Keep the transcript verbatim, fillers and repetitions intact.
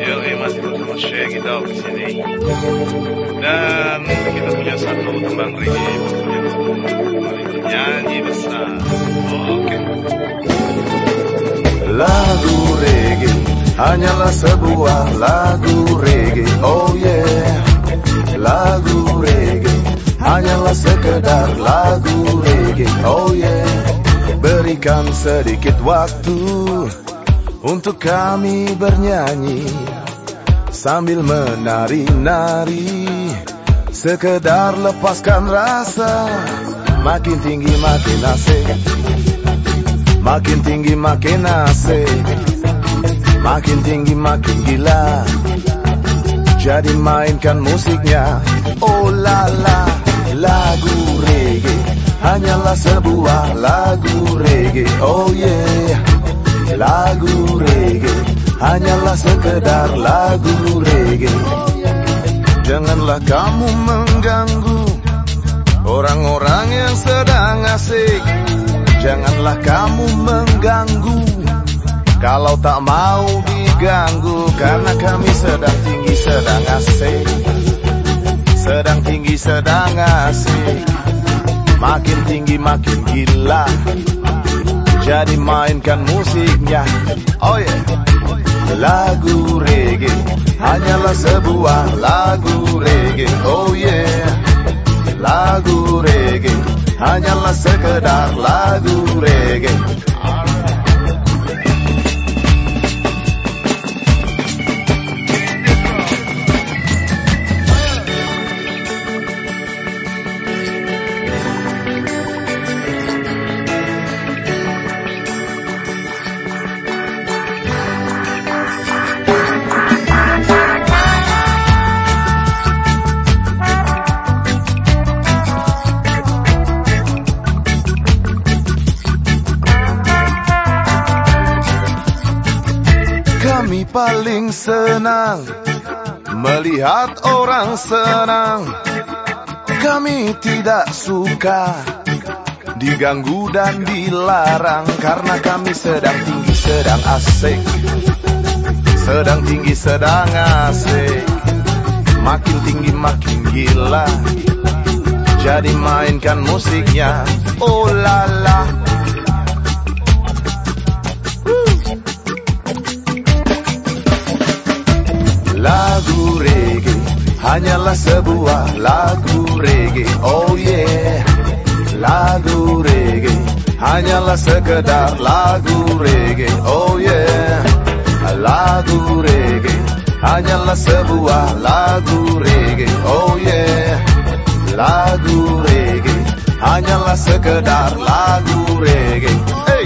Yo, masih bersama Syekh kita di sini. Dan kita punya satu tembang reggae nyanyi besar. Oke. Lagu reggae hanyalah sebuah lagu reggae. Oh yeah. Lagu reggae hanyalah sekedar lagu reggae. Oh yeah. Berikan sedikit waktu untuk kami bernyanyi sambil menari-nari, sekedar lepaskan rasa. Makin tinggi makin asik, makin tinggi makin asik, makin tinggi makin gila. Jadi mainkan musiknya. Oh la la. Lagu reggae hanyalah sebuah lagu reggae. Oh yeah. Lagu reggae hanyalah sekedar lagu reggae. Janganlah kamu mengganggu orang-orang yang sedang asik. Janganlah kamu mengganggu kalau tak mau diganggu, karena kami sedang tinggi sedang asik, sedang tinggi sedang asik, makin tinggi makin gila. Jadi mainkan musiknya. Oh yeah. Lagu reggae hanyalah sebuah lagu reggae. Oh yeah. Lagu reggae hanyalah sekedar lagu reggae. Kami paling senang melihat orang senang. Kami tidak suka diganggu dan dilarang, karena kami sedang tinggi sedang asik, sedang tinggi sedang asik, makin tinggi makin gila. Jadi mainkan musiknya. Oh la la. Lagu reggae hanyalah sebuah lagu reggae. Oh yeah. Lagu reggae hanyalah sekedar lagu reggae. Oh yeah. Lagu reggae hanyalah sebuah lagu reggae. Oh yeah. Lagu reggae hanyalah sekedar lagu reggae.